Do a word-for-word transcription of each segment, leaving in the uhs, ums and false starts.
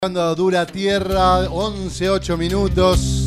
Cuando dura tierra, once ocho minutos.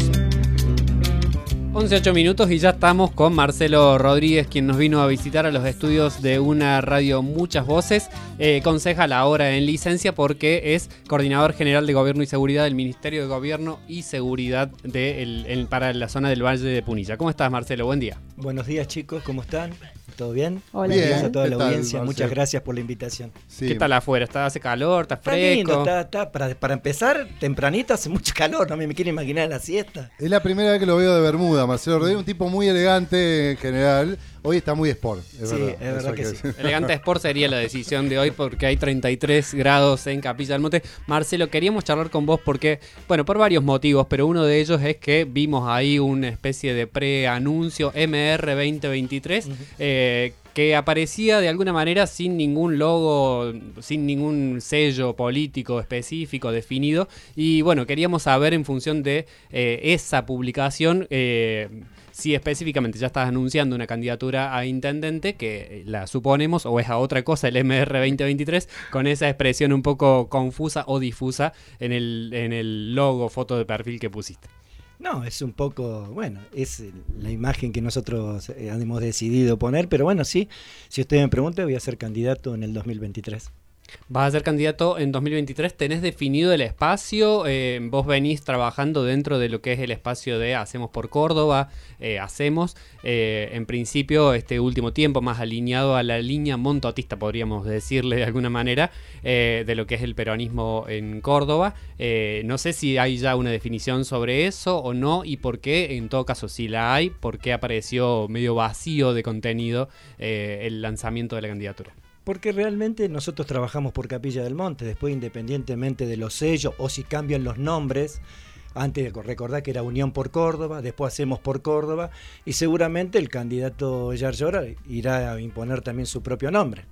once ocho minutos y ya estamos con Marcelo Rodríguez, quien nos vino a visitar a los estudios de una radio Muchas Voces, eh, concejal ahora en licencia porque es coordinador general de Gobierno y Seguridad del Ministerio de Gobierno y Seguridad de el, el, para la zona del Valle de Punilla. ¿Cómo estás, Marcelo? Buen día. Buenos días, chicos, ¿cómo están? ¿Todo bien? Hola, bien. Gracias a toda la tal, audiencia, Marcelo? muchas gracias por la invitación. Sí. ¿Qué tal afuera? ¿Está, hace calor? ¿Está Está fresco? lindo, está, está, para, para empezar, tempranito hace mucho calor, no me, me quiero imaginar la siesta. Es la primera vez que lo veo de Bermuda, Marcelo Rodríguez, un tipo muy elegante en general. Hoy está muy sport, es Sí, verdad. es verdad Eso que hay sí. Elegante Sport sería la decisión de hoy porque hay treinta y tres grados en Capilla del Monte. Marcelo, queríamos charlar con vos porque, bueno, por varios motivos, pero uno de ellos es que vimos ahí una especie de preanuncio M R veinte veintitrés, uh-huh. eh, que aparecía de alguna manera sin ningún logo, sin ningún sello político específico definido. Y bueno, queríamos saber en función de eh, esa publicación, eh, si específicamente ya estás anunciando una candidatura a intendente, que la suponemos, o es a otra cosa el M R veinte veintitrés, con esa expresión un poco confusa o difusa en el, en el logo, foto de perfil que pusiste. No, es un poco, bueno, es la imagen que nosotros hemos decidido poner, pero bueno, sí, si usted me pregunta, voy a ser candidato en el dos mil veintitrés. Vas a ser candidato en dos mil veintitrés, ¿tenés definido el espacio? Eh, vos venís trabajando dentro de lo que es el espacio de Hacemos por Córdoba, eh, Hacemos, eh, en principio este último tiempo más alineado a la línea montotista, podríamos decirle de alguna manera, eh, de lo que es el peronismo en Córdoba. Eh, no sé si hay ya una definición sobre eso o no, y por qué, en todo caso, si la hay, por qué apareció medio vacío de contenido eh, el lanzamiento de la candidatura. Porque realmente nosotros trabajamos por Capilla del Monte, después independientemente de los sellos o si cambian los nombres, antes de recordar que era Unión por Córdoba, después Hacemos por Córdoba, y seguramente el candidato Yarlora irá a imponer también su propio nombre.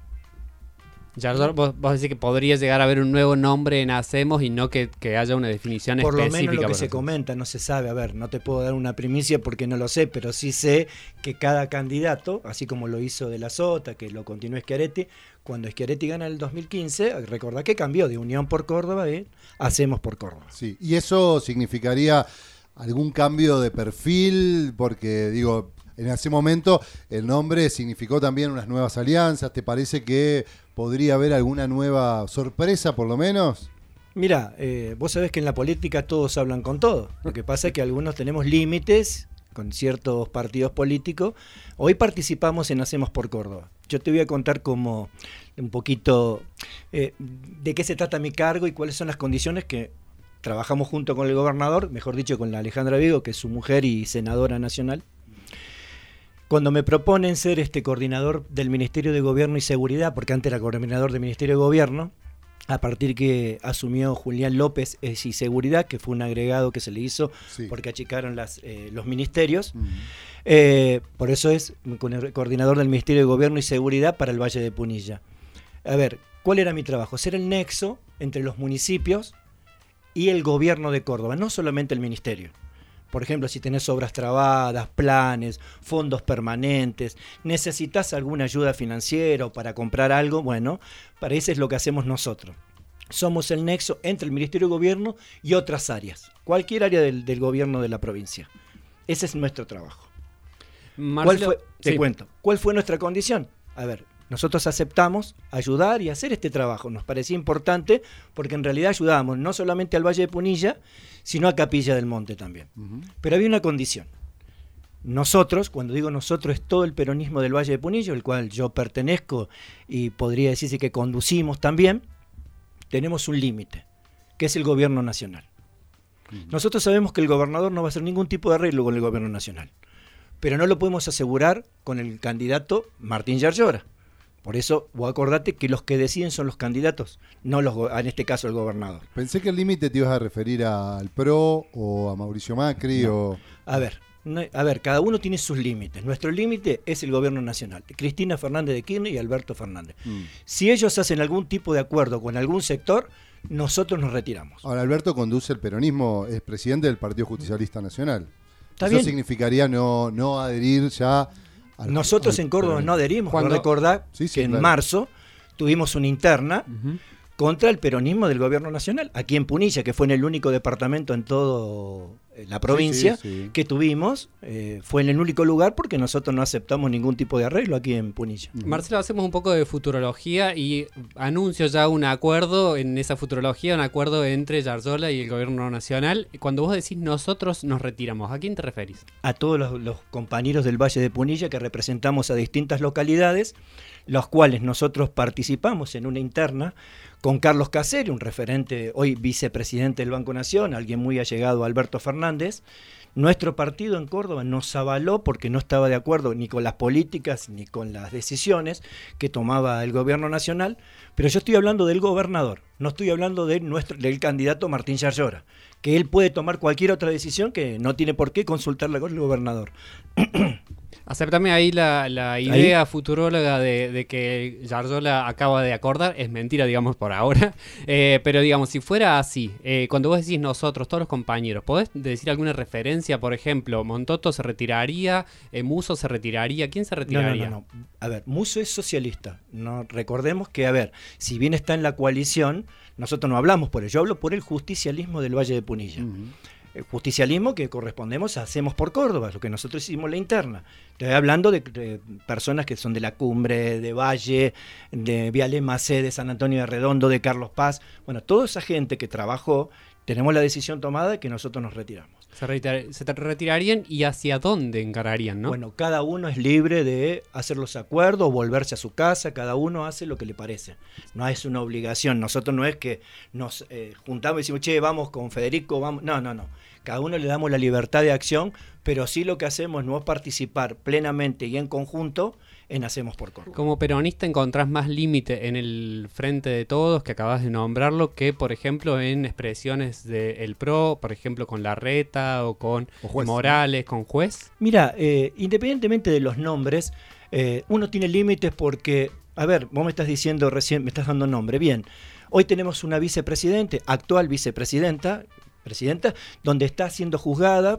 Yarlora, vos, vos decís que podría llegar a haber un nuevo nombre en Hacemos y no que, que haya una definición por específica. Por lo menos lo que se eso. comenta, no se sabe, a ver, no te puedo dar una primicia porque no lo sé, pero sí sé que cada candidato, así como lo hizo De la Sota, que lo continuó Schiaretti, cuando Schiaretti gana el dos mil quince, recordá que cambió de Unión por Córdoba y Hacemos por Córdoba. Sí, y eso significaría algún cambio de perfil, porque digo, en ese momento el nombre significó también unas nuevas alianzas. ¿Te parece que podría haber alguna nueva sorpresa por lo menos? Mira, eh, vos sabés que en la política todos hablan con todo. Lo que pasa es que algunos tenemos límites con ciertos partidos políticos. Hoy participamos en Hacemos por Córdoba. Yo te voy a contar como un poquito eh, de qué se trata mi cargo y cuáles son las condiciones que trabajamos junto con el gobernador, mejor dicho con la Alejandra Vigo, que es su mujer y senadora nacional. Cuando me proponen ser este coordinador del Ministerio de Gobierno y Seguridad, porque antes era coordinador del Ministerio de Gobierno, a partir que asumió Julián López es y Seguridad, que fue un agregado que se le hizo sí. porque achicaron las, eh, los ministerios, uh-huh. eh, por eso es coordinador del Ministerio de Gobierno y Seguridad para el Valle de Punilla. A ver, ¿cuál era mi trabajo? Ser el nexo entre los municipios y el gobierno de Córdoba, no solamente el ministerio. Por ejemplo, si tenés obras trabadas, planes, fondos permanentes, necesitas alguna ayuda financiera o para comprar algo, bueno, para eso es lo que hacemos nosotros. Somos el nexo entre el Ministerio de Gobierno y otras áreas, cualquier área del, del gobierno de la provincia. Ese es nuestro trabajo. Marcelo, ¿Cuál fue? Te sí. cuento. ¿Cuál fue nuestra condición? A ver, nosotros aceptamos ayudar y hacer este trabajo. Nos parecía importante porque en realidad ayudábamos no solamente al Valle de Punilla, sino a Capilla del Monte también. Uh-huh. Pero había una condición. Nosotros, cuando digo nosotros, es todo el peronismo del Valle de Punilla, el cual yo pertenezco y podría decirse que conducimos también, tenemos un límite, que es el gobierno nacional. Uh-huh. Nosotros sabemos que el gobernador no va a hacer ningún tipo de arreglo con el gobierno nacional, pero no lo podemos asegurar con el candidato Martín Yarlora. Por eso, vos acordate que los que deciden son los candidatos, no los en este caso el gobernador. Pensé que el límite te ibas a referir al P R O o a Mauricio Macri. No. o A ver, no, a ver, cada uno tiene sus límites. Nuestro límite es el gobierno nacional, Cristina Fernández de Kirchner y Alberto Fernández. Mm. Si ellos hacen algún tipo de acuerdo con algún sector, nosotros nos retiramos. Ahora, Alberto conduce el peronismo, es presidente del Partido Justicialista Nacional. ¿Está Eso bien? significaría no, no adherir ya... Al, Nosotros al en Córdoba peronismo. no adherimos. Cuando... Recordá sí, sí, que en claro. marzo tuvimos una interna uh-huh. contra el peronismo del gobierno nacional, aquí en Punilla, que fue en el único departamento en toda la provincia sí, sí, sí. que tuvimos, eh, fue en el único lugar porque nosotros no aceptamos ningún tipo de arreglo aquí en Punilla. Marcelo, hacemos un poco de futurología y anuncio ya un acuerdo, en esa futurología, un acuerdo entre Yarzola y el gobierno nacional. Cuando vos decís nosotros nos retiramos, ¿a quién te referís? A todos los, los compañeros del Valle de Punilla que representamos a distintas localidades, los cuales nosotros participamos en una interna con Carlos Caseri, un referente, hoy vicepresidente del Banco Nación, alguien muy allegado a Alberto Fernández. Nuestro partido en Córdoba nos avaló porque no estaba de acuerdo ni con las políticas ni con las decisiones que tomaba el gobierno nacional, pero yo estoy hablando del gobernador, no estoy hablando de nuestro, del candidato Martín Yarlora, que él puede tomar cualquier otra decisión que no tiene por qué consultarla con el gobernador. Aceptame ahí la, la idea ¿Ahí? futuróloga de, de que Yarzola acaba de acordar, es mentira, digamos, por ahora, eh, pero digamos, si fuera así, eh, cuando vos decís nosotros, todos los compañeros, ¿podés decir alguna referencia? Por ejemplo, Montoto se retiraría, eh, Musso se retiraría, ¿quién se retiraría? No, no, no, no. A ver, Musso es socialista, no, recordemos que, a ver, si bien está en la coalición, nosotros no hablamos por ello, yo hablo por el justicialismo del Valle de Punilla. Uh-huh. El justicialismo que correspondemos a Hacemos por Córdoba, lo que nosotros hicimos la interna. Estoy hablando de, de personas que son de La Cumbre, de Valle, de Vialé Macé, de San Antonio de Redondo, de Carlos Paz. Bueno, toda esa gente que trabajó, tenemos la decisión tomada de que nosotros nos retiramos. Se, retir- se retirarían y hacia dónde encararían, ¿no? Bueno, cada uno es libre de hacer los acuerdos, volverse a su casa, cada uno hace lo que le parece. No es una obligación, nosotros no es que nos eh, juntamos y decimos, che, vamos con Federico, vamos. No, no, no. Cada uno le damos la libertad de acción, pero sí lo que hacemos no es participar plenamente y en conjunto en Hacemos por Córdoba. Como peronista encontrás más límite en el Frente de Todos, que acabas de nombrarlo, que por ejemplo en expresiones del P R O, por ejemplo con Larreta o con o juez, Morales, ¿no? Con Juez. Mira, eh, independientemente de los nombres, eh, uno tiene límites porque, a ver, vos me estás diciendo recién, me estás dando nombre, bien, hoy tenemos una vicepresidente, actual vicepresidenta, presidenta, donde está siendo juzgada,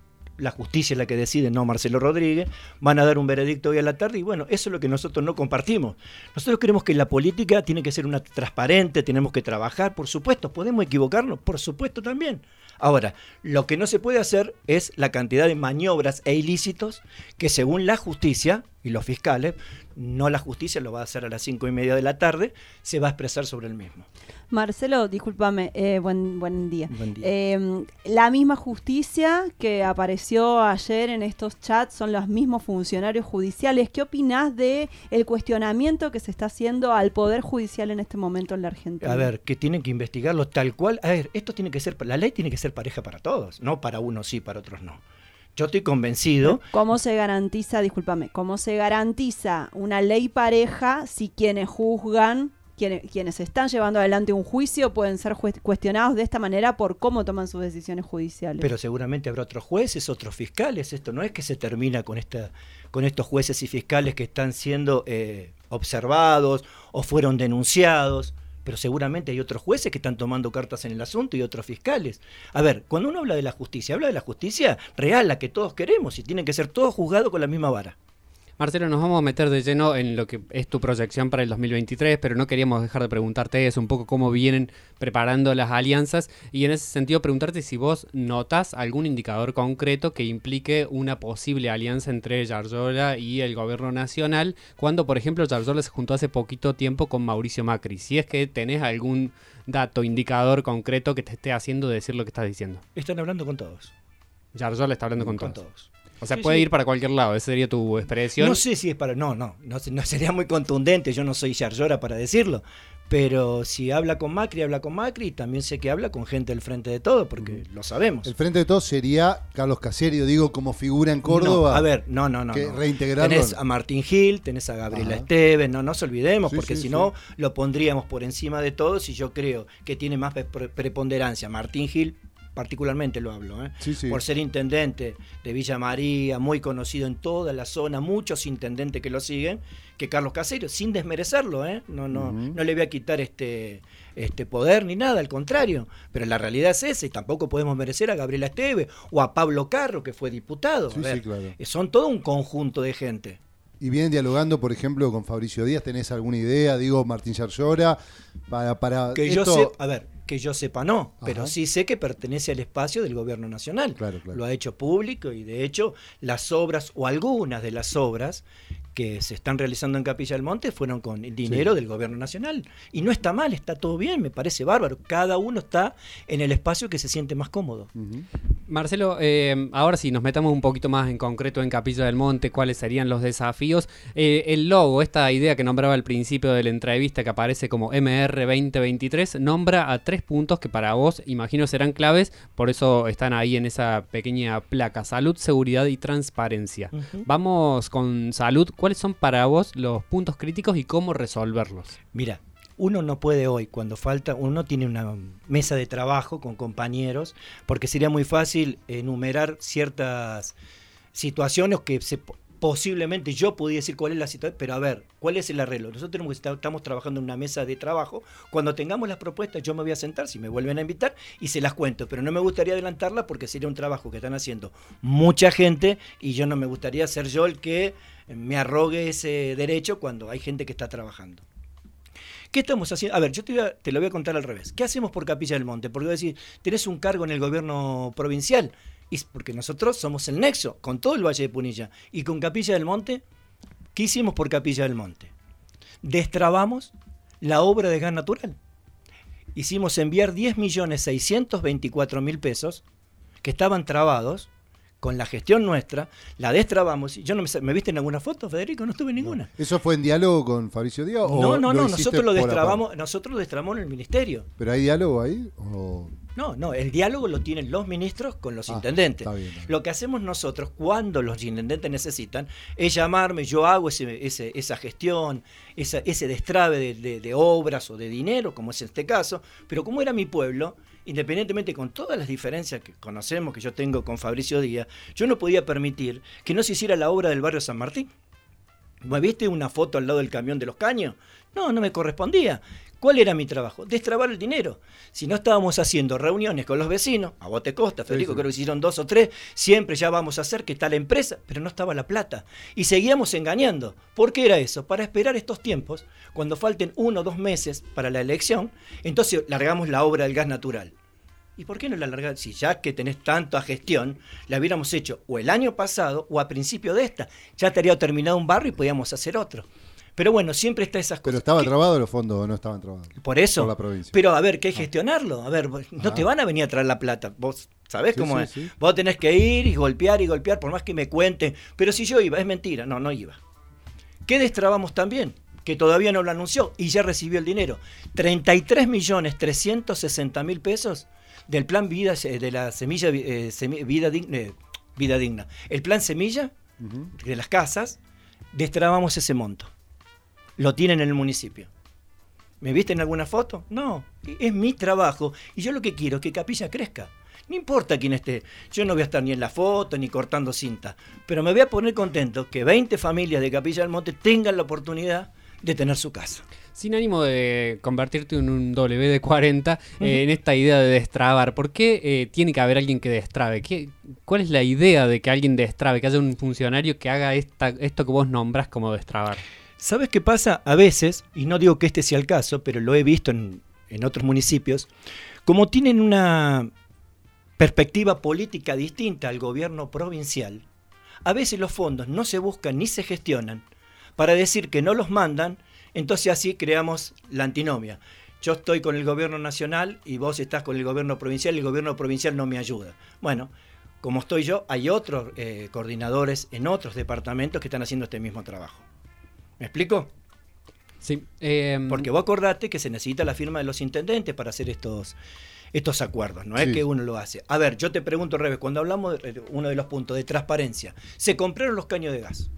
la justicia es la que decide, no Marcelo Rodríguez, van a dar un veredicto hoy a la tarde y bueno, eso es lo que nosotros no compartimos. Nosotros creemos que la política tiene que ser una transparente, tenemos que trabajar, por supuesto, podemos equivocarnos, por supuesto también. Ahora, lo que no se puede hacer es la cantidad de maniobras e ilícitos que según la justicia y los fiscales, no la justicia lo va a hacer a las cinco y media de la tarde, se va a expresar sobre el mismo. Marcelo, discúlpame, eh, buen, buen día. Buen día. Eh, la misma justicia que apareció ayer en estos chats son los mismos funcionarios judiciales. ¿Qué opinás de el cuestionamiento que se está haciendo al Poder Judicial en este momento en la Argentina? A ver, que tienen que investigarlo tal cual. A ver, esto tiene que ser, la ley tiene que ser pareja para todos, no para unos sí, para otros no. Yo estoy convencido. ¿Cómo se garantiza, discúlpame, cómo se garantiza una ley pareja si quienes juzgan, quienes, quienes están llevando adelante un juicio pueden ser ju- cuestionados de esta manera por cómo toman sus decisiones judiciales? Pero seguramente habrá otros jueces, otros fiscales. Esto no es que se termina con esta, con estos jueces y fiscales que están siendo eh, observados o fueron denunciados. Pero seguramente hay otros jueces que están tomando cartas en el asunto y otros fiscales. A ver, cuando uno habla de la justicia, habla de la justicia real, la que todos queremos, y tienen que ser todos juzgados con la misma vara. Marcelo, nos vamos a meter de lleno en lo que es tu proyección para el dos mil veintitrés, pero no queríamos dejar de preguntarte eso, un poco cómo vienen preparando las alianzas y en ese sentido preguntarte si vos notás algún indicador concreto que implique una posible alianza entre Yarzola y el gobierno nacional, cuando por ejemplo Yarzola se juntó hace poquito tiempo con Mauricio Macri, si es que tenés algún dato, indicador concreto que te esté haciendo decir lo que estás diciendo. Están hablando con todos. Yarzola está hablando con, con todos. todos. O sea, sí, puede sí. ir para cualquier lado, esa sería tu expresión. No sé si es para... No, no, no, no sería muy contundente, yo no soy Yarlora para decirlo, pero si habla con Macri, habla con Macri, y también sé que habla con gente del Frente de Todos, porque mm. lo sabemos. El Frente de Todos sería Carlos Caserio, digo, como figura en Córdoba. No, a ver, no, no, no. Que no. reintegrarlo. Tenés a Martín Gil, tenés a Gabriela Ajá. Esteves, no nos olvidemos, sí, porque sí, si sí. no lo pondríamos por encima de todos y yo creo que tiene más pre- preponderancia Martín Gil, particularmente lo hablo, ¿eh? sí, sí. por ser intendente de Villa María, muy conocido en toda la zona, muchos intendentes que lo siguen, que Carlos Caserio, sin desmerecerlo, ¿eh? no, no, uh-huh. no le voy a quitar este, este poder ni nada, al contrario, pero la realidad es esa y tampoco podemos merecer a Gabriela Esteves o a Pablo Carro, que fue diputado. Sí, a ver, sí, claro. son todo un conjunto de gente. Y vienen dialogando, por ejemplo, con Fabricio Díaz. ¿Tenés alguna idea? Digo, Martín Yarlora, para, para que esto... yo sé, a ver, que yo sepa no, Ajá. pero sí sé que pertenece al espacio del gobierno nacional. Claro, claro. Lo ha hecho público y de hecho las obras o algunas de las obras que se están realizando en Capilla del Monte fueron con el dinero Sí. del gobierno nacional. Y no está mal, está todo bien, me parece bárbaro. Cada uno está en el espacio que se siente más cómodo. Ujú. Marcelo, eh, ahora sí, nos metamos un poquito más en concreto en Capilla del Monte, cuáles serían los desafíos. Eh, el logo, esta idea que nombraba al principio de la entrevista, que aparece como M R veinte veintitrés, nombra a tres puntos que para vos, imagino, serán claves, por eso están ahí en esa pequeña placa: salud, seguridad y transparencia. Ujú. Vamos con salud. ¿Cuáles son para vos los puntos críticos y cómo resolverlos? Mira, uno no puede hoy, cuando falta, uno tiene una mesa de trabajo con compañeros, porque sería muy fácil enumerar ciertas situaciones que se, posiblemente yo podría decir cuál es la situación, pero a ver, ¿cuál es el arreglo? Nosotros tenemos que estar, estamos trabajando en una mesa de trabajo. Cuando tengamos las propuestas, yo me voy a sentar, si me vuelven a invitar, y se las cuento, pero no me gustaría adelantarlas porque sería un trabajo que están haciendo mucha gente y yo no me gustaría ser yo el que me arrogue ese derecho cuando hay gente que está trabajando. ¿Qué estamos haciendo? A ver, yo te, voy a, te lo voy a contar al revés. ¿Qué hacemos por Capilla del Monte? Porque voy a decir, tenés un cargo en el gobierno provincial. Y porque nosotros somos el nexo con todo el Valle de Punilla. Y con Capilla del Monte, ¿qué hicimos por Capilla del Monte? Destrabamos la obra de gas natural. Hicimos enviar diez millones seiscientos veinticuatro mil pesos que estaban trabados. Con la gestión nuestra, la destrabamos. Yo no me, ¿me viste en alguna foto, Federico? No estuve en ninguna. No. ¿Eso fue en diálogo con Fabricio Díaz? o No, no, lo no, hiciste nosotros lo por destrabamos, aparte? nosotros lo destrabamos en el ministerio. ¿Pero hay diálogo ahí? O... No, no, el diálogo lo tienen los ministros con los Ah, intendentes. está bien, está bien. Lo que hacemos nosotros cuando los intendentes necesitan es llamarme, yo hago ese, ese, esa gestión, esa, ese destrabe de, de, de obras o de dinero, como es este caso, pero como era mi pueblo, independientemente con todas las diferencias que conocemos, que yo tengo con Fabricio Díaz, yo no podía permitir que no se hiciera la obra del barrio San Martín. ¿Me viste una foto al lado del camión de los caños? No, no me correspondía. ¿Cuál era mi trabajo? Destrabar el dinero. Si no estábamos haciendo reuniones con los vecinos, a vos te consta, Federico, Sí, sí. creo que hicieron dos o tres, siempre ya vamos a hacer que está la empresa, pero no estaba la plata. Y seguíamos engañando. ¿Por qué era eso? Para esperar estos tiempos, cuando falten uno o dos meses para la elección, entonces largamos la obra del gas natural. ¿Y por qué no la largamos? Si ya que tenés tanta gestión, la hubiéramos hecho o el año pasado o a principio de esta. Ya estaría terminado un barrio y podíamos hacer otro. Pero bueno, siempre está esas cosas. ¿Pero estaba ¿Qué? trabado los fondos o no estaban trabados? Por eso. Por la provincia. Pero a ver, que hay que gestionarlo. A ver, no Ah. te van a venir a traer la plata. Vos sabés Sí, cómo sí, es. sí. Vos tenés que ir y golpear y golpear, por más que me cuenten. Pero si yo iba, es mentira. No, no iba. ¿Qué destrabamos también? Que todavía no lo anunció y ya recibió el dinero. treinta y tres millones trescientos sesenta mil pesos del plan vida, eh, de la semilla eh, semi- vida, digna, eh, vida digna. El plan semilla Ujú. de las casas, destrabamos ese monto. Lo tienen en el municipio. ¿Me viste en alguna foto? No, es mi trabajo y yo lo que quiero es que Capilla crezca. No importa quién esté, yo no voy a estar ni en la foto ni cortando cinta, pero me voy a poner contento que veinte familias de Capilla del Monte tengan la oportunidad de tener su casa. Sin ánimo de convertirte en un W D cuarenta, eh, en esta idea de destrabar, ¿por qué eh, tiene que haber alguien que destrabe? ¿Qué, ¿Cuál es la idea de que alguien destrabe, que haya un funcionario que haga esta, esto que vos nombrás como destrabar? ¿Sabes qué pasa? A veces, y no digo que este sea el caso, pero lo he visto en, en otros municipios, como tienen una perspectiva política distinta al gobierno provincial, a veces los fondos no se buscan ni se gestionan para decir que no los mandan, entonces así creamos la antinomia. Yo estoy con el gobierno nacional y vos estás con el gobierno provincial y el gobierno provincial no me ayuda. Bueno, como estoy yo, hay otros eh, coordinadores en otros departamentos que están haciendo este mismo trabajo. ¿Me explico? Sí. Eh, Porque vos acordate que se necesita la firma de los intendentes para hacer estos, estos acuerdos, no es Sí. que uno lo hace. A ver, yo te pregunto al revés, cuando hablamos de uno de los puntos de transparencia, se compraron los caños de gas.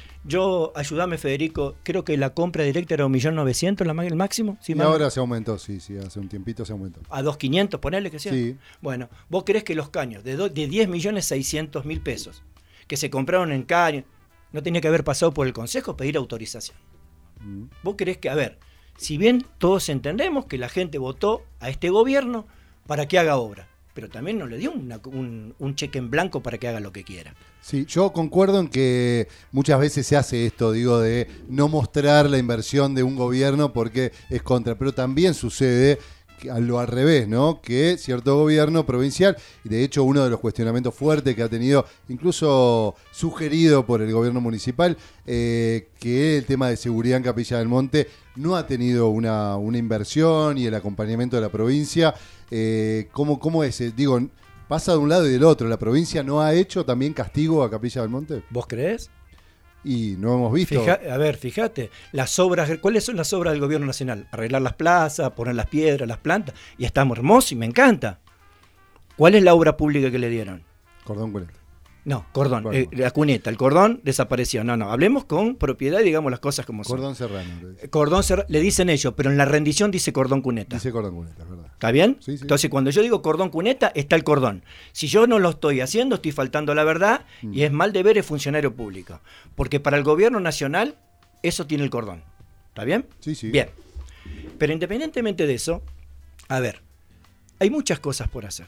Yo, ayúdame Federico, creo que la compra directa era un millón novecientos, el máximo. ¿Sí, Y mal? ahora se aumentó, sí, sí, hace un tiempito se aumentó. A dos quinientos, ponele que sea. Sí. Bueno, vos creés que los caños de, do- de diez millones seiscientos mil pesos que se compraron en caños, no tenía que haber pasado por el Consejo pedir autorización. Mm. Vos creés que, a ver, si bien todos entendemos que la gente votó a este gobierno para que haga obra, pero también no le dio una, un, un cheque en blanco para que haga lo que quiera. Sí, yo concuerdo en que muchas veces se hace esto, digo, de no mostrar la inversión de un gobierno porque es contra, pero también sucede a lo al revés, ¿no? Que cierto gobierno provincial, y de hecho uno de los cuestionamientos fuertes que ha tenido, incluso sugerido por el gobierno municipal, eh, que el tema de seguridad en Capilla del Monte no ha tenido una, una inversión y el acompañamiento de la provincia. Eh, ¿cómo, ¿Cómo es? Digo, pasa de un lado y del otro. ¿La provincia no ha hecho también castigo a Capilla del Monte? ¿Vos creés? Y no hemos visto. Fija, a ver, fíjate, las obras, ¿cuáles son las obras del gobierno nacional? Arreglar las plazas, poner las piedras, las plantas, y estamos hermosos y me encanta. ¿Cuál es la obra pública que le dieron? Cordón cuneta. No, cordón, Cordón. Eh, la cuneta, el cordón desapareció. No, no, hablemos con propiedad y digamos las cosas como Cordón son. serrano. Cordón serrano, le dicen ellos, pero en la rendición dice cordón cuneta. Dice cordón cuneta, es verdad. ¿Está bien? Sí, sí. Entonces, cuando yo digo cordón cuneta, está el cordón. Si yo no lo estoy haciendo, estoy faltando a la verdad Mm. y es mal deber de funcionario público. Porque para el gobierno nacional, eso tiene el cordón. ¿Está bien? Sí, sí. Bien. Pero independientemente de eso, a ver, hay muchas cosas por hacer.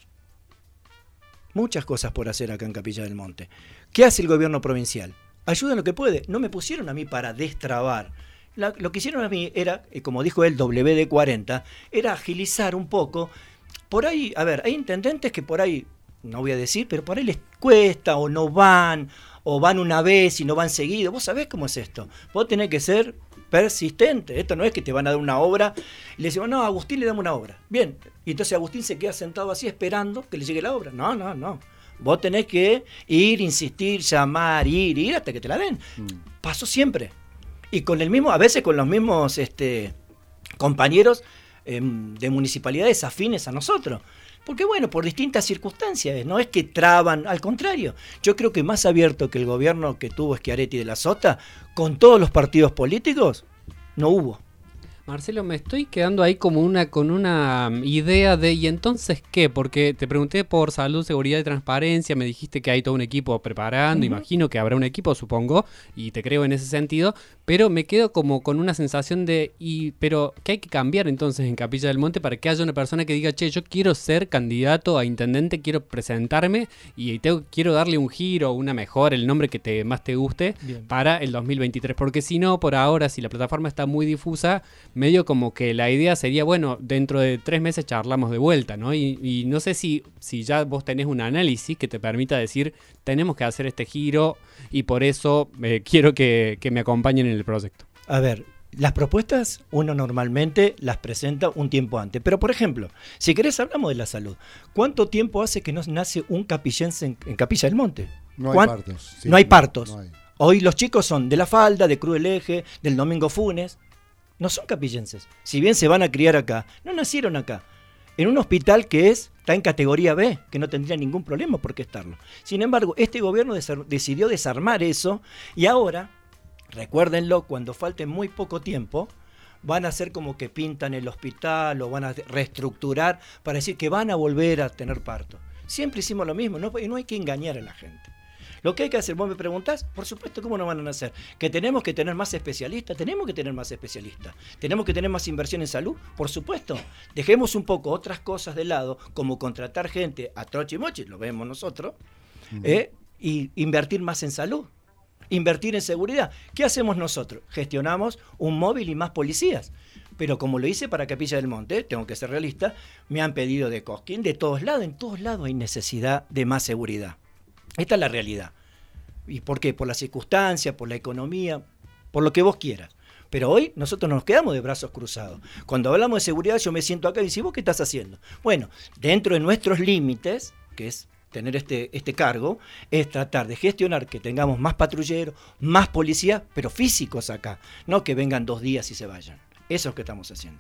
Muchas cosas por hacer acá en Capilla del Monte. ¿Qué hace el gobierno provincial? Ayuda en lo que puede. No me pusieron a mí para destrabar. La, lo que hicieron a mí era, eh, como dijo él, W D cuarenta, era agilizar un poco. Por ahí, a ver, hay intendentes que por ahí, no voy a decir, pero por ahí les cuesta o no van, o van una vez y no van seguido. Vos sabés cómo es esto. Vos tenés que ser persistente. Esto no es que te van a dar una obra y le decimos, no, a Agustín le damos una obra. Bien, y entonces Agustín se queda sentado así esperando que le llegue la obra. No, no, no. Vos tenés que ir, insistir, llamar, ir, ir hasta que te la den. Mm. Pasó siempre. Y con el mismo, a veces con los mismos este, compañeros eh, de municipalidades afines a nosotros. Porque bueno, por distintas circunstancias, no es que traban, al contrario. Yo creo que más abierto que el gobierno que tuvo Schiaretti de la Sota, con todos los partidos políticos, no hubo. Marcelo, me estoy quedando ahí como una con una idea de ¿y entonces qué? Porque te pregunté por salud, seguridad y transparencia, me dijiste que hay todo un equipo preparando, uh-huh. Imagino que habrá un equipo, supongo, y te creo en ese sentido, pero me quedo como con una sensación de, y pero ¿qué hay que cambiar entonces en Capilla del Monte para que haya una persona que diga, che, yo quiero ser candidato a intendente, quiero presentarme y tengo, quiero darle un giro, una mejora, el nombre que te más te guste, bien, para el dos mil veintitrés? Porque si no, por ahora, si la plataforma está muy difusa, medio como que la idea sería, bueno, dentro de tres meses charlamos de vuelta, ¿no? Y, y no sé si, si ya vos tenés un análisis que te permita decir, tenemos que hacer este giro y por eso eh, quiero que, que me acompañen en el proyecto. A ver, las propuestas uno normalmente las presenta un tiempo antes, pero por ejemplo, si querés hablamos de la salud. ¿Cuánto tiempo hace que no nace un capillense en, en Capilla del Monte? No hay partos. Sí, no hay partos. No hay. Hoy los chicos son de La Falda, de Cruz del Eje, del Domingo Funes. No son capillenses. Si bien se van a criar acá, no nacieron acá. En un hospital que es, está en categoría B, que no tendría ningún problema por qué estarlo. Sin embargo, este gobierno desar- decidió desarmar eso y ahora, recuérdenlo, cuando falte muy poco tiempo, van a hacer como que pintan el hospital o van a reestructurar para decir que van a volver a tener parto. Siempre hicimos lo mismo, no, no hay que engañar a la gente. Lo que hay que hacer, vos me preguntás, por supuesto, ¿cómo no van a nacer? ¿Que tenemos que tener más especialistas? Tenemos que tener más especialistas. ¿Tenemos que tener más inversión en salud? Por supuesto. Dejemos un poco otras cosas de lado, como contratar gente a troche y moche, lo vemos nosotros, uh-huh. eh, y invertir más en salud, invertir en seguridad. ¿Qué hacemos nosotros? Gestionamos un móvil y más policías. Pero como lo hice para Capilla del Monte, tengo que ser realista, me han pedido de Cosquín, de todos lados, en todos lados hay necesidad de más seguridad. Esta es la realidad. ¿Y por qué? Por la circunstancia, por la economía, por lo que vos quieras. Pero hoy nosotros nos quedamos de brazos cruzados. Cuando hablamos de seguridad, yo me siento acá y digo, ¿vos qué estás haciendo? Bueno, dentro de nuestros límites, que es tener este, este cargo, es tratar de gestionar que tengamos más patrulleros, más policías, pero físicos acá, no que vengan dos días y se vayan. Eso es lo que estamos haciendo.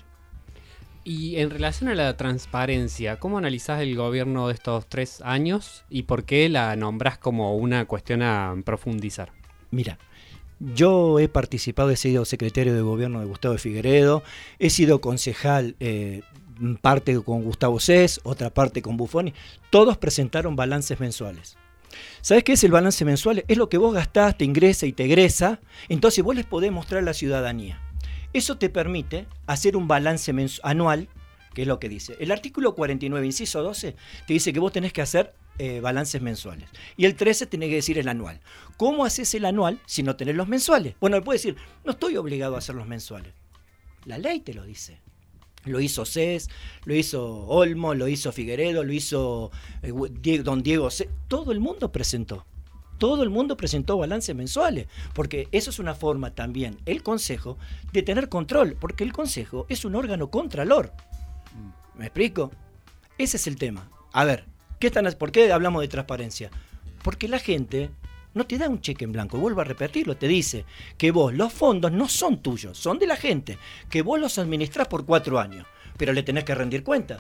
Y en relación a la transparencia, ¿cómo analizás el gobierno de estos tres años y por qué la nombrás como una cuestión a profundizar? Mira, yo he participado, he sido secretario de gobierno de Gustavo Figueredo, he sido concejal, eh, parte con Gustavo Cés, otra parte con Buffoni, todos presentaron balances mensuales. ¿Sabes qué es el balance mensual? Es lo que vos gastás, te ingresa y te egresa, entonces vos les podés mostrar a la ciudadanía. Eso te permite hacer un balance mens- anual ¿Qué es lo que dice? El artículo cuarenta y nueve, inciso doce, te dice que vos tenés que hacer eh, balances mensuales. Y el trece tenés que decir el anual. ¿Cómo haces el anual si no tenés los mensuales? Bueno, me puedes decir, no estoy obligado a hacer los mensuales. La ley te lo dice. Lo hizo Cés, lo hizo Olmo, lo hizo Figueredo, lo hizo eh, Diego, don Diego Cés. Todo el mundo presentó. Todo el mundo presentó balances mensuales, porque eso es una forma también, el Consejo, de tener control, porque el Consejo es un órgano contralor. ¿Me explico? Ese es el tema. A ver, ¿qué están, ¿por qué hablamos de transparencia? Porque la gente no te da un cheque en blanco, vuelvo a repetirlo, te dice que vos, los fondos no son tuyos, son de la gente, que vos los administrás por cuatro años, pero le tenés que rendir cuenta.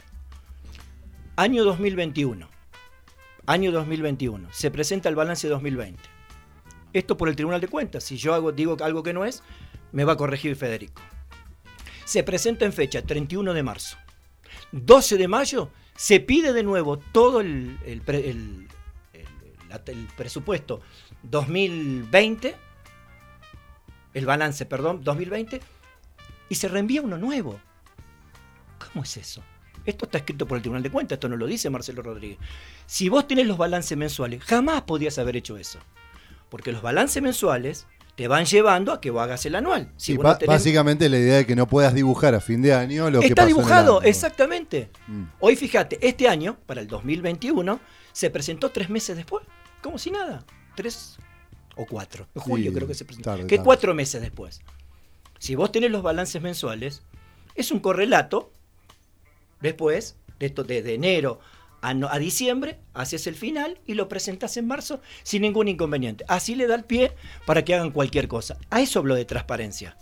Año dos mil veintiuno. Año dos mil veintiuno, se presenta el balance dos mil veinte. Esto por el Tribunal de Cuentas. Si yo hago, digo algo que no es, me va a corregir Federico. Se presenta en fecha treinta y uno de marzo. doce de mayo se pide de nuevo todo el, el, el, el, el, el presupuesto dos mil veinte, el balance, perdón, dos mil veinte, y se reenvía uno nuevo. ¿Cómo es eso? Esto está escrito por el Tribunal de Cuentas, esto no lo dice Marcelo Rodríguez. Si vos tenés los balances mensuales, jamás podías haber hecho eso. Porque los balances mensuales te van llevando a que vos hagas el anual. Si sí, vos no tenés... Básicamente la idea de que no puedas dibujar a fin de año lo está que pasó dibujado, en el año. Exactamente. Mm. Hoy fíjate, este año, para el dos mil veintiuno, se presentó tres meses después. Como si nada. Tres o cuatro. En julio sí, creo que se presentó. Tarde, que tarde. Cuatro meses después. Si vos tenés los balances mensuales, es un correlato. Después, de, esto, de, de enero a, a diciembre, haces el final y lo presentás en marzo sin ningún inconveniente. Así le da el pie para que hagan cualquier cosa. A eso hablo de transparencia.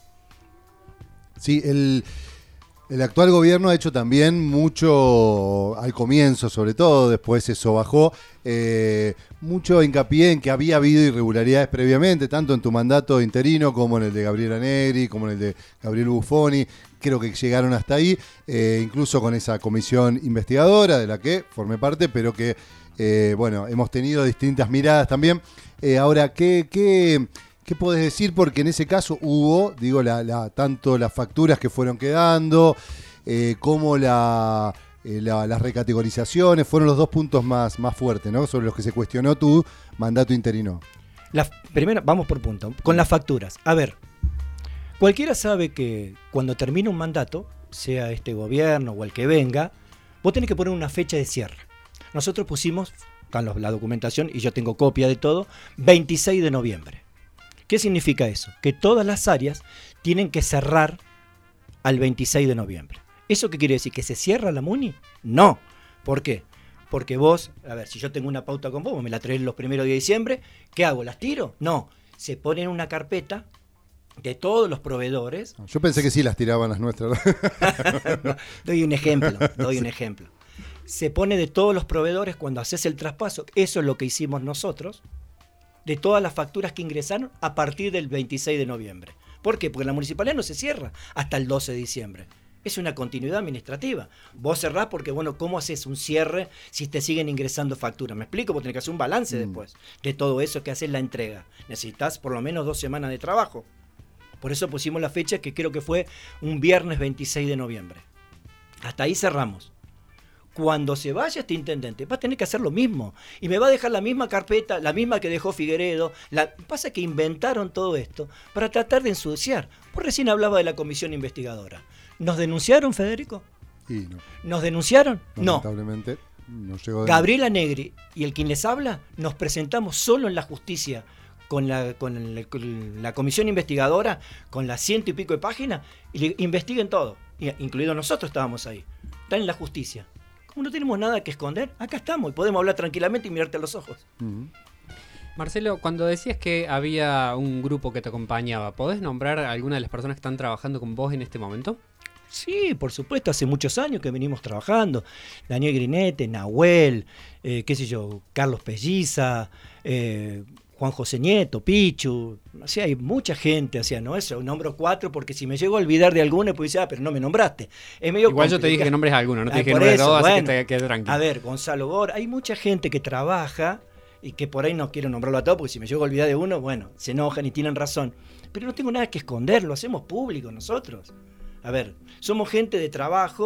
Sí, el, el actual gobierno ha hecho también mucho, al comienzo sobre todo, después eso bajó, eh, mucho hincapié en que había habido irregularidades previamente, tanto en tu mandato interino como en el de Gabriela Negri, como en el de Gabriel Buffoni. Creo que llegaron hasta ahí, eh, incluso con esa comisión investigadora de la que formé parte, pero que, eh, bueno, hemos tenido distintas miradas también. Eh, ahora, ¿qué, qué, qué podés decir? Porque en ese caso hubo, digo, la, la, tanto las facturas que fueron quedando, eh, como la, eh, la, las recategorizaciones, fueron los dos puntos más, más fuertes, ¿no? Sobre los que se cuestionó tu mandato interino. La, primero, vamos por punto, con las facturas. A ver. Cualquiera sabe que cuando termina un mandato, sea este gobierno o el que venga, vos tenés que poner una fecha de cierre. Nosotros pusimos, están la documentación y yo tengo copia de todo, veintiséis de noviembre. ¿Qué significa eso? Que todas las áreas tienen que cerrar al veintiséis de noviembre. ¿Eso qué quiere decir? ¿Que se cierra la MUNI? No. ¿Por qué? Porque vos, a ver, si yo tengo una pauta con vos, vos me la traes los primeros días de diciembre, ¿qué hago? ¿Las tiro? No. Se pone en una carpeta de todos los proveedores. Yo pensé que sí las tiraban las nuestras. No, doy un ejemplo, doy un ejemplo. Se pone de todos los proveedores cuando haces el traspaso, eso es lo que hicimos nosotros, de todas las facturas que ingresaron a partir del veintiséis de noviembre. ¿Por qué? Porque la municipalidad no se cierra hasta el doce de diciembre. Es una continuidad administrativa. Vos cerrás porque, bueno, ¿cómo haces un cierre si te siguen ingresando facturas? ¿Me explico? Vos tenés que hacer un balance mm. después de todo eso que haces la entrega. Necesitas por lo menos dos semanas de trabajo. Por eso pusimos la fecha que creo que fue un viernes veintiséis de noviembre. Hasta ahí cerramos. Cuando se vaya este intendente, va a tener que hacer lo mismo. Y me va a dejar la misma carpeta, la misma que dejó Figueredo. La... Pasa que inventaron todo esto para tratar de ensuciar. Vos recién hablaba de la comisión investigadora. ¿Nos denunciaron, Federico? Y no. ¿Nos denunciaron? No. Lamentablemente no llegó de... Gabriela Negri y el quien les habla, nos presentamos solo en la justicia con la, con, el, con la comisión investigadora, con las ciento y pico de páginas, y le investiguen todo. Incluido nosotros estábamos ahí. Están en la justicia. Como no tenemos nada que esconder, acá estamos y podemos hablar tranquilamente y mirarte a los ojos. Uh-huh. Marcelo, cuando decías que había un grupo que te acompañaba, ¿podés nombrar a alguna de las personas que están trabajando con vos en este momento? Sí, por supuesto, hace muchos años que venimos trabajando. Daniel Grinete, Nahuel, eh, qué sé yo, Carlos Pelliza, eh, Juan José Nieto, Pichu, o sea, hay mucha gente, o sea, no eso, nombro cuatro porque si me llego a olvidar de alguno, pues dice, ah, pero no me nombraste. Es medio Igual complicado. Yo te dije que nombres a alguno, no te ah, dije que nombres a todos, bueno, así que te quedes tranquilo. A ver, Gonzalo Bor, hay mucha gente que trabaja y que por ahí no quiero nombrarlo a todos porque si me llego a olvidar de uno, bueno, se enojan y tienen razón. Pero no tengo nada que esconder, lo hacemos público nosotros. A ver, somos gente de trabajo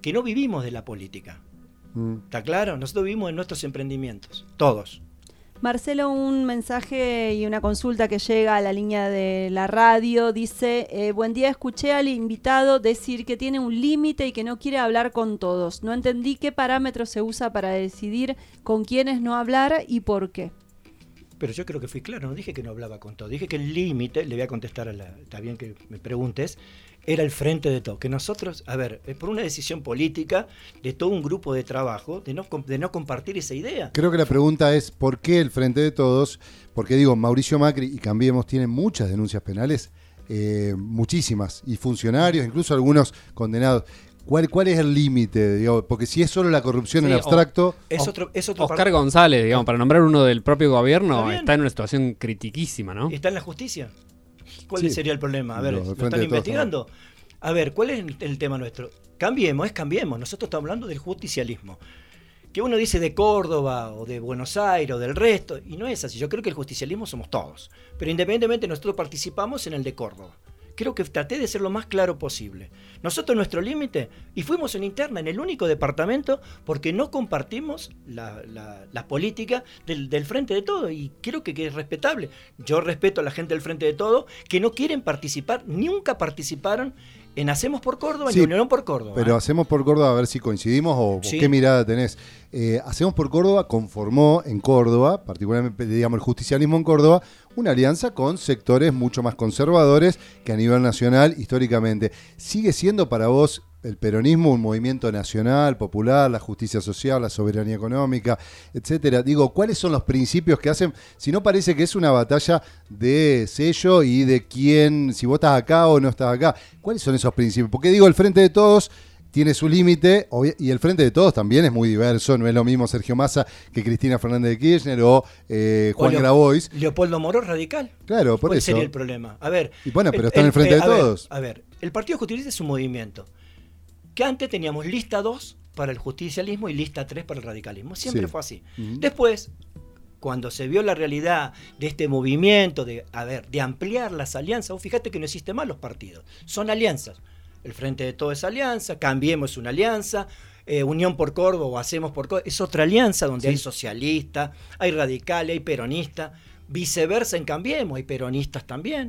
que no vivimos de la política. Mm. ¿Está claro? Nosotros vivimos en nuestros emprendimientos, todos. Marcelo, un mensaje y una consulta que llega a la línea de la radio. Dice, eh, buen día, escuché al invitado decir que tiene un límite y que no quiere hablar con todos. No entendí qué parámetro se usa para decidir con quiénes no hablar y por qué. Pero yo creo que fui claro, no dije que no hablaba con todos. Dije que el límite, le voy a contestar a la, está bien que me preguntes, era el frente de todo. Que nosotros, a ver, por una decisión política de todo un grupo de trabajo, de no, de no compartir esa idea. Creo que la pregunta es ¿por qué el Frente de Todos? Porque digo, Mauricio Macri y Cambiemos tienen muchas denuncias penales, eh, muchísimas, y funcionarios, incluso algunos condenados. ¿Cuál, ¿Cuál es el límite? Digo, porque si es solo la corrupción Sí, en abstracto... Es otro, es otro Oscar par- González, digamos, para nombrar uno del propio Está gobierno, bien. está en una situación critiquísima, ¿no? ¿Está en la justicia? ¿Cuál Sí. sería el problema? A ver, Lo ¿lo del Frente están de Todos investigando? A ver, ¿cuál es el, el tema nuestro? Cambiemos, es cambiemos. Nosotros estamos hablando del justicialismo. Que uno dice de Córdoba o de Buenos Aires o del resto, y no es así. Yo creo que el justicialismo somos todos. Pero independientemente nosotros participamos en el de Córdoba. Creo que traté de ser lo más claro posible. Nosotros nuestro límite, y fuimos en interna, en el único departamento, porque no compartimos la, la, la política del, del Frente de Todo, y creo que, que es respetable. Yo respeto a la gente del Frente de Todo, que no quieren participar, nunca participaron en Hacemos por Córdoba, Sí, ni Unión por Córdoba. Pero ¿eh? Hacemos por Córdoba, a ver si coincidimos o, Sí. o qué mirada tenés. Eh, Hacemos por Córdoba conformó en Córdoba, particularmente digamos el justicialismo en Córdoba, una alianza con sectores mucho más conservadores que a nivel nacional históricamente. ¿Sigue siendo para vos el peronismo un movimiento nacional, popular, la justicia social, la soberanía económica, etcétera? Digo, ¿cuáles son los principios que hacen? Si no parece que es una batalla de sello y de quién, si vos estás acá o no estás acá. ¿Cuáles son esos principios? Porque digo, el Frente de Todos tiene su límite y el Frente de Todos también es muy diverso. No es lo mismo Sergio Massa que Cristina Fernández de Kirchner o eh, Juan O Leo- Grabois. Leopoldo Moro radical. Claro, por ¿Cuál eso. sería el problema? A ver. Y bueno, pero está en el Frente de a ver, Todos. A ver, el Partido Justicialista es un movimiento que antes teníamos lista dos para el justicialismo y lista tres para el radicalismo. Siempre Sí. fue así. Ujú. Después, cuando se vio la realidad de este movimiento, de, a ver, de ampliar las alianzas, vos fíjate que no existen más los partidos, son alianzas. El Frente de Todo es alianza, Cambiemos es una alianza, eh, Unión por Córdoba o Hacemos por Córdoba es otra alianza donde Sí. hay socialistas, hay radicales, hay peronistas, viceversa en Cambiemos, hay peronistas también.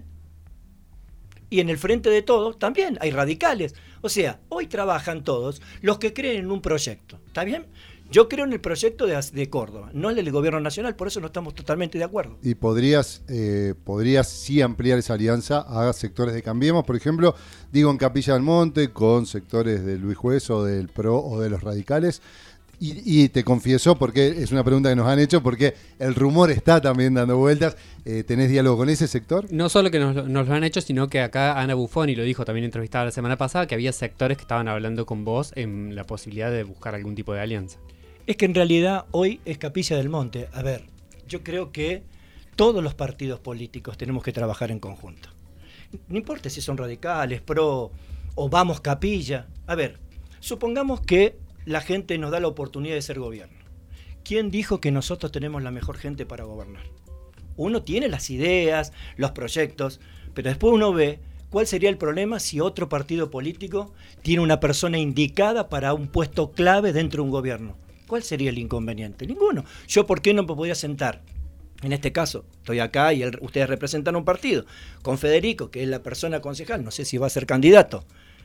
Y en el Frente de Todos también hay radicales. O sea, hoy trabajan todos los que creen en un proyecto. ¿Está bien? Yo creo en el proyecto de, de Córdoba, no en el del gobierno nacional, por eso no estamos totalmente de acuerdo. Y podrías, eh, podrías sí ampliar esa alianza a sectores de Cambiemos, por ejemplo, digo en Capilla del Monte, con sectores de Luis Juez o del P R O o de los radicales. Y, y te confieso, porque es una pregunta que nos han hecho, porque el rumor está también dando vueltas. Eh, ¿Tenés diálogo con ese sector? No solo que nos, lo- nos lo han hecho, sino que acá Ana Buffoni lo dijo también entrevistada la semana pasada, que había sectores que estaban hablando con vos en la posibilidad de buscar algún tipo de alianza. Es que en realidad hoy es Capilla del Monte. A ver, yo creo que todos los partidos políticos tenemos que trabajar en conjunto. No importa si son radicales, pro o vamos Capilla. A ver, supongamos que la gente nos da la oportunidad de ser gobierno. ¿Quién dijo que nosotros tenemos la mejor gente para gobernar? Uno tiene las ideas, los proyectos, pero después uno ve cuál sería el problema si otro partido político tiene una persona indicada para un puesto clave dentro de un gobierno. ¿Cuál sería el inconveniente? Ninguno. Yo, ¿por qué no me podría sentar? En este caso, estoy acá y el, ustedes representan un partido, con Federico, que es la persona concejal, no sé si va a ser candidato,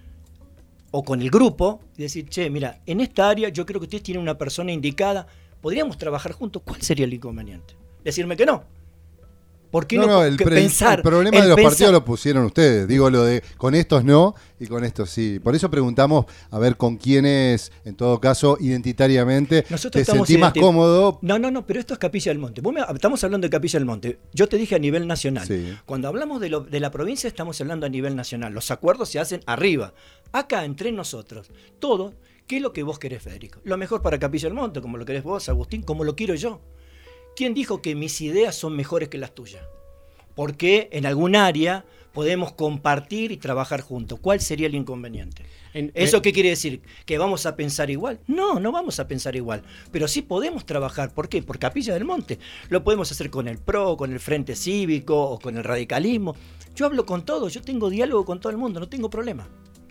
o con el grupo, y decir, che, mira, en esta área yo creo que ustedes tienen una persona indicada, podríamos trabajar juntos. ¿Cuál sería el inconveniente? Decirme que no. ¿Por qué No, no, no, el, que pre- pensar? el problema el de los pensar- partidos lo pusieron ustedes. Digo, lo de con estos no y con estos sí. Por eso preguntamos a ver con quiénes, en todo caso, identitariamente, Nosotros te estamos sentís más identi- cómodo. No, no, no, pero esto es Capilla del Monte. Vos me- estamos hablando de Capilla del Monte. Yo te dije a nivel nacional. Sí. Cuando hablamos de, lo- de la provincia estamos hablando a nivel nacional. Los acuerdos se hacen arriba. Acá, entre nosotros, todo, ¿qué es lo que vos querés, Federico? Lo mejor para Capilla del Monte, como lo querés vos, Agustín, como lo quiero yo. ¿Quién dijo que mis ideas son mejores que las tuyas? Porque en algún área podemos compartir y trabajar juntos. ¿Cuál sería el inconveniente? En- ¿Eso eh, qué quiere decir? ¿Que vamos a pensar igual? No, no vamos a pensar igual. Pero sí podemos trabajar. ¿Por qué? Por Capilla del Monte. Lo podemos hacer con el P R O, con el Frente Cívico o con el radicalismo. Yo hablo con todos, yo tengo diálogo con todo el mundo, no tengo problema.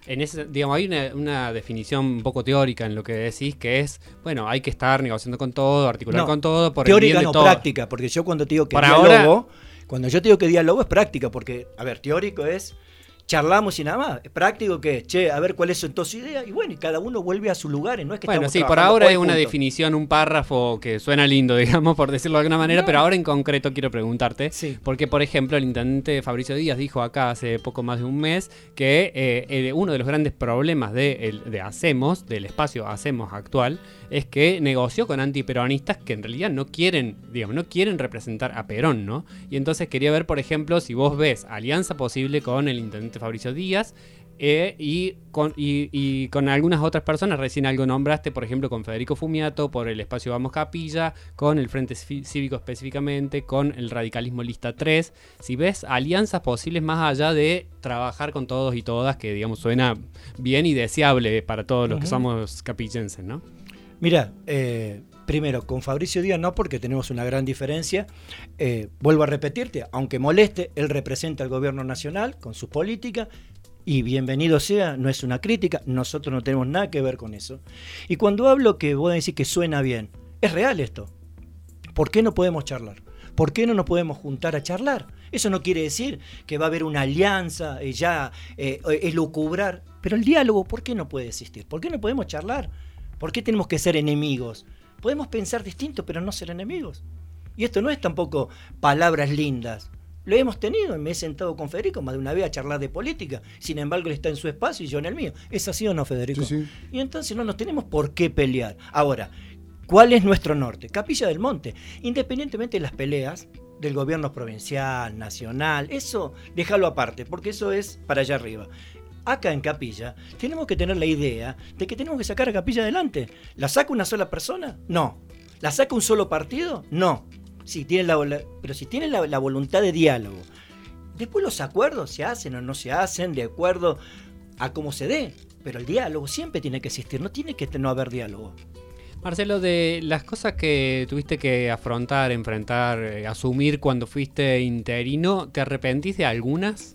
En ese, digamos, hay una, una definición un poco teórica en lo que decís, que es, bueno, hay que estar negociando con todo, articular No, con todo, por teórica el bien de no, todo. práctica, porque yo cuando te digo que Por diálogo, ahora- cuando yo te digo que diálogo es práctica, porque, a ver, teórico es charlamos y nada más. Es práctico que, che, a ver cuáles son tus ideas, y bueno, y cada uno vuelve a su lugar, y no es que Bueno, estamos sí, por trabajando ahora hoy es una juntos. definición, un párrafo que suena lindo, digamos, por decirlo de alguna manera, No. pero ahora en concreto quiero preguntarte, Sí. porque por ejemplo el intendente Fabricio Díaz dijo acá hace poco más de un mes que eh, eh, uno de los grandes problemas de, el- de Hacemos, del espacio Hacemos actual, es que negoció con antiperonistas que en realidad no quieren, digamos, no quieren representar a Perón, ¿no? Y entonces quería ver, por ejemplo, si vos ves alianza posible con el intendente Fabricio Díaz, Eh, y, con, y, y con algunas otras personas, recién algo nombraste, por ejemplo, con Federico Fumiato, por el espacio Vamos Capilla, con el Frente Cívico específicamente, con el radicalismo Lista tres. Si ves alianzas posibles más allá de trabajar con todos y todas, que digamos suena bien y deseable para todos los que Ujú. somos capillenses, ¿no? Mira, eh, primero, con Fabricio Díaz no, porque tenemos una gran diferencia. Eh, vuelvo a repetirte, aunque moleste, él representa al gobierno nacional con su política. Y bienvenido sea, no es una crítica, nosotros no tenemos nada que ver con eso. Y cuando hablo que voy a decir que suena bien, es real esto. ¿Por qué no podemos charlar? ¿Por qué no nos podemos juntar a charlar? Eso no quiere decir que va a haber una alianza, eh, ya eh, elucubrar, pero el diálogo, ¿por qué no puede existir? ¿Por qué no podemos charlar? ¿Por qué tenemos que ser enemigos? Podemos pensar distinto, pero no ser enemigos. Y esto no es tampoco palabras lindas. Lo hemos tenido, me he sentado con Federico más de una vez a charlar de política. Sin embargo, él está en su espacio y yo en el mío. ¿Es así o no, Federico? Sí, sí. Y entonces no nos tenemos por qué pelear. Ahora, ¿cuál es nuestro norte? Capilla del Monte. Independientemente de las peleas del gobierno provincial, nacional, eso déjalo aparte, porque eso es para allá arriba. Acá en Capilla tenemos que tener la idea de que tenemos que sacar a Capilla adelante. ¿La saca una sola persona? No. ¿La saca un solo partido? No. Si tiene la, la- pero si tiene la, la voluntad de diálogo, después los acuerdos se hacen o no se hacen de acuerdo a cómo se dé, pero el diálogo siempre tiene que existir, no tiene que no haber diálogo. Marcelo, de las cosas que tuviste que afrontar, enfrentar, eh, asumir cuando fuiste interino, ¿te arrepentís de algunas?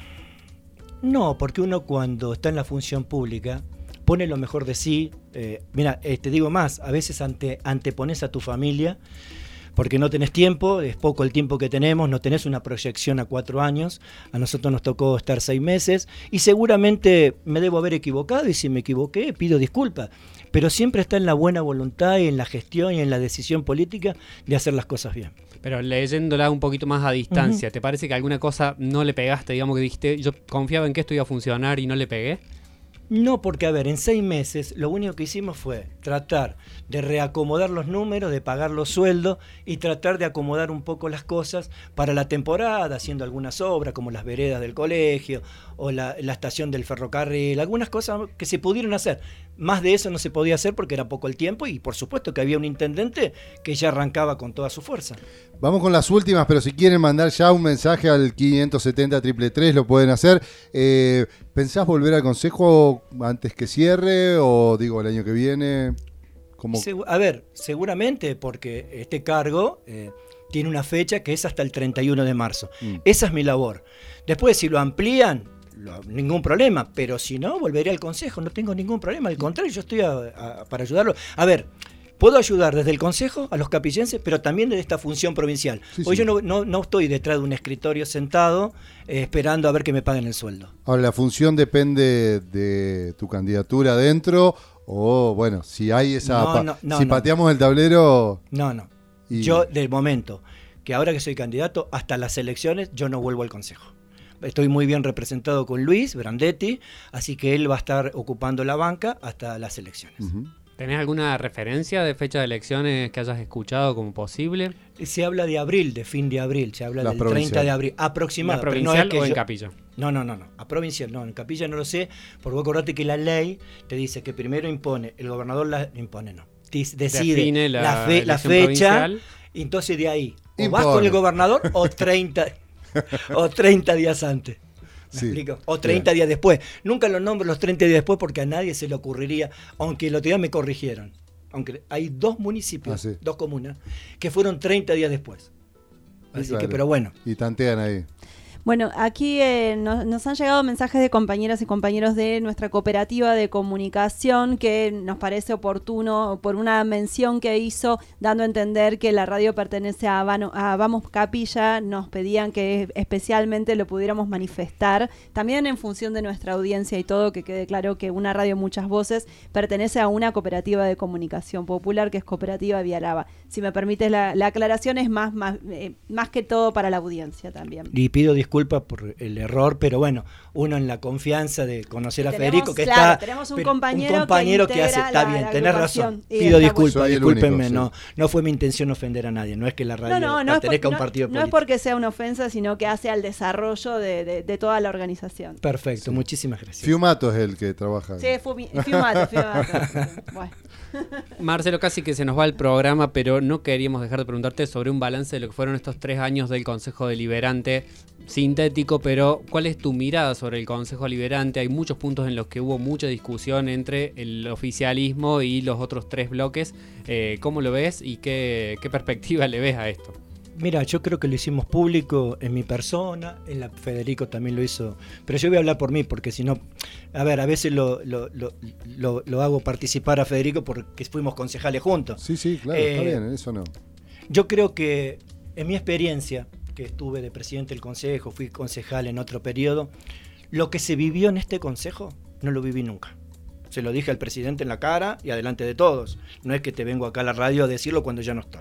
No, porque uno cuando está en la función pública pone lo mejor de sí. Eh, mira, eh, te digo más, a veces ante, antepones a tu familia porque no tenés tiempo, es poco el tiempo que tenemos, no tenés una proyección a cuatro años, a nosotros nos tocó estar seis meses y seguramente me debo haber equivocado y si me equivoqué pido disculpas, pero siempre está en la buena voluntad y en la gestión y en la decisión política de hacer las cosas bien. Pero leyéndola un poquito más a distancia, ¿te parece que alguna cosa no le pegaste? Digamos que dijiste, yo confiaba en que esto iba a funcionar y no le pegué. No, porque a ver, en seis meses lo único que hicimos fue tratar de reacomodar los números, de pagar los sueldos y tratar de acomodar un poco las cosas para la temporada, haciendo algunas obras como las veredas del colegio o la, la estación del ferrocarril, algunas cosas que se pudieron hacer. Más de eso no se podía hacer porque era poco el tiempo y por supuesto que había un intendente que ya arrancaba con toda su fuerza. Vamos con las últimas, pero si quieren mandar ya un mensaje al quinientos setenta, tres tres tres, lo pueden hacer. Eh, ¿Pensás volver al consejo antes que cierre o digo el año que viene? ¿Cómo? Segu- A ver, seguramente porque este cargo eh, tiene una fecha que es hasta el treinta y uno de marzo. Mm. Esa es mi labor. Después, si lo amplían, lo- ningún problema. Pero si no, volveré al consejo. No tengo ningún problema. Al contrario, yo estoy a- a- para ayudarlo. A ver, puedo ayudar desde el consejo a los capillenses, pero también desde esta función provincial. Sí, Hoy sí. yo no, no, no estoy detrás de un escritorio sentado eh, esperando a ver que me paguen el sueldo. Ahora, ¿la función depende de tu candidatura adentro? O, bueno, si hay esa... No, pa- no, no, si no. pateamos el tablero... No, no. Y- Yo, del momento que ahora que soy candidato, hasta las elecciones, yo no vuelvo al consejo. Estoy muy bien representado con Luis Brandetti, así que él va a estar ocupando la banca hasta las elecciones. Ujú. ¿Tenés alguna referencia de fecha de elecciones que hayas escuchado como posible? Se habla de abril, de fin de abril, se habla La del provincial. treinta de abril, ¿La aproximado. pero no provincial es que o en yo- Capilla? No, no, no, no, a provincial no, en Capilla no lo sé, porque vos acordate que la ley te dice que primero impone, el gobernador la impone, no, Dis- decide Define la la, fe- la elección fecha, provincial. y entonces de ahí, o Impone. vas con el gobernador o treinta, o treinta días antes. ¿Me Sí, explico? O treinta días después. Nunca lo nombro los treinta días después porque a nadie se le ocurriría, aunque el otro día me corrigieron. Aunque hay dos municipios, Ah, sí. dos comunas, que fueron treinta días después. Así Claro. que, pero bueno. Y tantean ahí. Bueno, aquí eh, nos, nos han llegado mensajes de compañeras y compañeros de nuestra cooperativa de comunicación que nos parece oportuno por una mención que hizo dando a entender que la radio pertenece a, Vano, a Vamos Capilla. Nos pedían que especialmente lo pudiéramos manifestar, también en función de nuestra audiencia y todo, que quede claro que una radio Muchas Voces pertenece a una cooperativa de comunicación popular que es Cooperativa Vialaba. Si me permites la, la aclaración es más, más, eh, más que todo para la audiencia también. Y pido disculpas por el error, pero bueno, uno en la confianza de conocer a tenemos, Federico que claro, está tenemos un pero, compañero, un compañero que, que hace, está la, bien, la tenés razón, pido disculpas, discúlpenme, único, no, sí. no fue mi intención ofender a nadie, no es que la radio no, no, no pertenezca es por, a un no, partido no político. es porque sea una ofensa, sino que hace al desarrollo de, de, de toda la organización. Perfecto, Sí. muchísimas gracias. Fiumato es el que trabaja. Sí, fumi, fiumato, fiumato. Bueno. Marcelo, casi que se nos va el programa, pero no queríamos dejar de preguntarte sobre un balance de lo que fueron estos tres años del Consejo Deliberante, sintético, pero ¿cuál es tu mirada sobre el Consejo Deliberante? Hay muchos puntos en los que hubo mucha discusión entre el oficialismo y los otros tres bloques. Eh, ¿Cómo lo ves y qué, qué perspectiva le ves a esto? Mira, yo creo que lo hicimos público en mi persona, en la Federico también lo hizo, pero yo voy a hablar por mí, porque si no, a ver, a veces lo, lo, lo, lo, lo hago participar a Federico porque fuimos concejales juntos. Sí, sí, claro, Eh, está bien, eso no. Yo creo que en mi experiencia, que estuve de presidente del consejo, fui concejal en otro periodo, lo que se vivió en este consejo no lo viví nunca. Se lo dije al presidente en la cara y adelante de todos. No es que te vengo acá a la radio a decirlo cuando ya no estoy.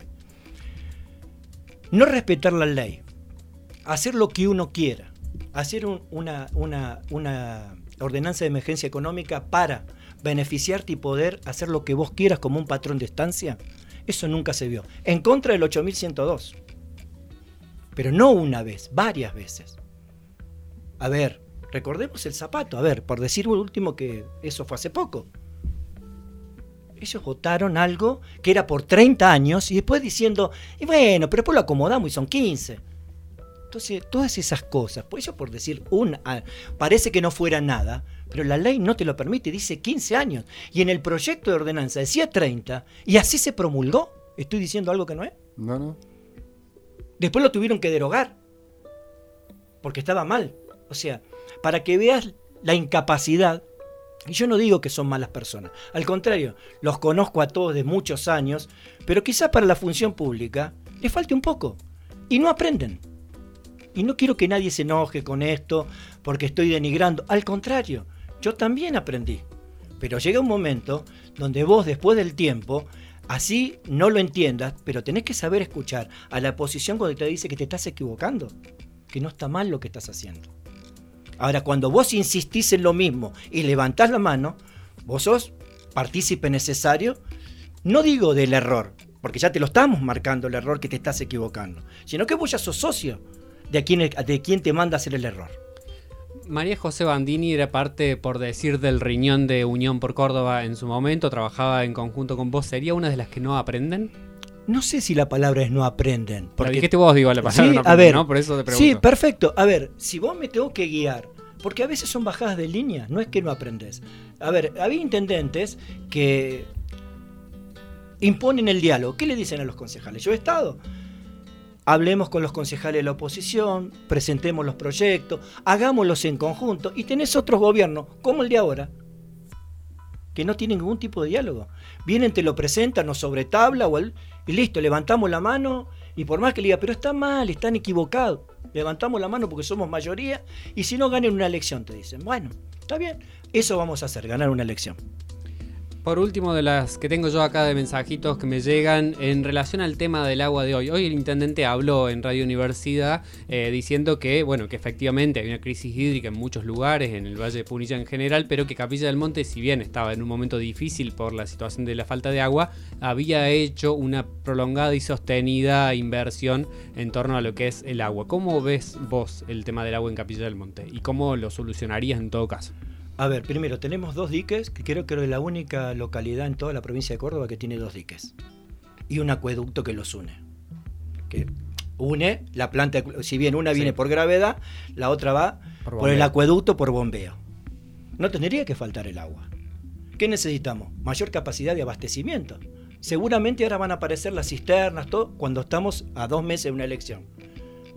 No respetar la ley, hacer lo que uno quiera, hacer un, una, una, una ordenanza de emergencia económica para beneficiarte y poder hacer lo que vos quieras como un patrón de estancia, eso nunca se vio. En contra del ocho mil ciento dos. Pero no una vez, varias veces. A ver, recordemos el zapato, a ver, por decir un último que eso fue hace poco. Ellos votaron algo que era por treinta años y después diciendo, y bueno, pero después lo acomodamos y son quince. Entonces, todas esas cosas, pues eso por decir una, parece que no fuera nada, pero la ley no te lo permite, dice quince años. Y en el proyecto de ordenanza decía treinta y así se promulgó. ¿Estoy diciendo algo que no es? No, no. Después lo tuvieron que derogar, porque estaba mal. O sea, para que veas la incapacidad. Y yo no digo que son malas personas, al contrario, los conozco a todos de muchos años, pero quizás para la función pública les falte un poco y no aprenden. Y no quiero que nadie se enoje con esto porque estoy denigrando, al contrario, yo también aprendí. Pero llega un momento donde vos después del tiempo, así no lo entiendas, pero tenés que saber escuchar a la oposición cuando te dice que te estás equivocando, que no está mal lo que estás haciendo. Ahora, cuando vos insistís en lo mismo y levantás la mano, vos sos partícipe necesario, no digo del error, porque ya te lo estamos marcando el error que te estás equivocando, sino que vos ya sos socio de quien, de quien te manda a hacer el error. María José Bandini era parte, por decir, del riñón de Unión por Córdoba en su momento, trabajaba en conjunto con vos. ¿Sería una de las que no aprenden? No sé si la palabra es no aprenden. Porque dijiste vos, digo, la palabra sí, no aprenden, a ver, ¿no? Por eso te pregunto. Sí, perfecto. A ver, si vos me tengo que guiar, porque a veces son bajadas de línea, no es que no aprendés. A ver, había intendentes que imponen el diálogo. ¿Qué le dicen a los concejales? Yo he estado. Hablemos con los concejales de la oposición, presentemos los proyectos, hagámoslos en conjunto. Y tenés otros gobiernos, como el de ahora, que no tienen ningún tipo de diálogo. Vienen, te lo presentan o sobre tabla o el, y listo, levantamos la mano y por más que le diga, pero está mal, están equivocados. Levantamos la mano porque somos mayoría y si no ganen una elección, te dicen. Bueno, está bien, eso vamos a hacer, ganar una elección. Por último, de las que tengo yo acá de mensajitos que me llegan en relación al tema del agua de hoy. Hoy el intendente habló en Radio Universidad eh, diciendo que, bueno, que efectivamente hay una crisis hídrica en muchos lugares, en el Valle de Punilla en general, pero que Capilla del Monte, si bien estaba en un momento difícil por la situación de la falta de agua, había hecho una prolongada y sostenida inversión en torno a lo que es el agua. ¿Cómo ves vos el tema del agua en Capilla del Monte? ¿Y cómo lo solucionarías en todo caso? A ver, primero, tenemos dos diques, que creo que es la única localidad en toda la provincia de Córdoba que tiene dos diques. Y un acueducto que los une. Que une la planta, si bien una viene sí. por gravedad, la otra va por, por el acueducto por bombeo. No tendría que faltar el agua. ¿Qué necesitamos? Mayor capacidad de abastecimiento. Seguramente ahora van a aparecer las cisternas, todo, cuando estamos a dos meses de una elección.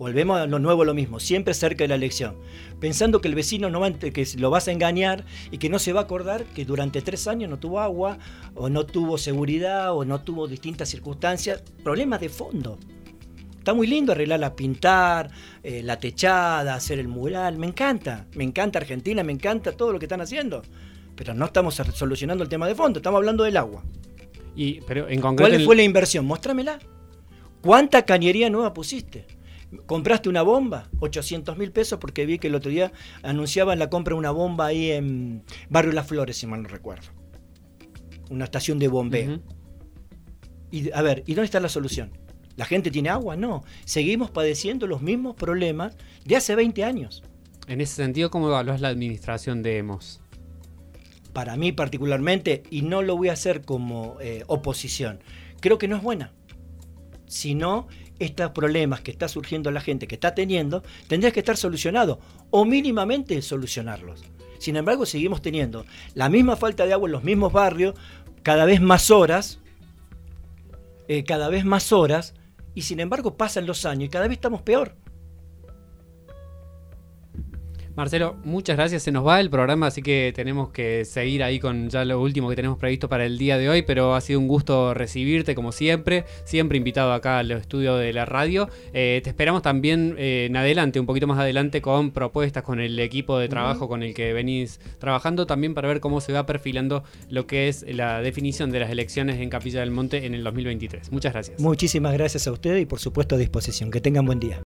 Volvemos a lo nuevo, lo mismo, siempre cerca de la elección, pensando que el vecino no va, a- que lo vas a engañar y que no se va a acordar que durante tres años no tuvo agua, o no tuvo seguridad, o no tuvo distintas circunstancias, problemas de fondo. Está muy lindo arreglarla, pintar, eh, la techada, hacer el mural, me encanta, me encanta Argentina, me encanta todo lo que están haciendo, pero no estamos solucionando el tema de fondo, estamos hablando del agua. Y, pero en concreto. ¿Cuál en- fue la inversión? Mostrámela. ¿Cuánta cañería nueva pusiste? ¿Compraste una bomba? ochocientos mil pesos, porque vi que el otro día anunciaban la compra de una bomba ahí en Barrio Las Flores, si mal no recuerdo. Una estación de bombeo. Ujú. Y, a ver, ¿y dónde está la solución? ¿La gente tiene agua? No. Seguimos padeciendo los mismos problemas de hace veinte años. En ese sentido, ¿cómo evaluás la administración de Hemos? Para mí particularmente, y no lo voy a hacer como eh, oposición, creo que no es buena. Si no, estos problemas que está surgiendo la gente, que está teniendo, tendría que estar solucionados, o mínimamente solucionarlos. Sin embargo, seguimos teniendo la misma falta de agua en los mismos barrios, cada vez más horas, eh, cada vez más horas, y sin embargo pasan los años y cada vez estamos peor. Marcelo, muchas gracias. Se nos va el programa, así que tenemos que seguir ahí con ya lo último que tenemos previsto para el día de hoy, pero ha sido un gusto recibirte como siempre, siempre invitado acá al estudio de la radio. Eh, te esperamos también eh, en adelante, un poquito más adelante, con propuestas, con el equipo de trabajo con el que venís trabajando, también para ver cómo se va perfilando lo que es la definición de las elecciones en Capilla del Monte en el dos mil veintitrés. Muchas gracias. Muchísimas gracias a ustedes y por supuesto a disposición. Que tengan buen día.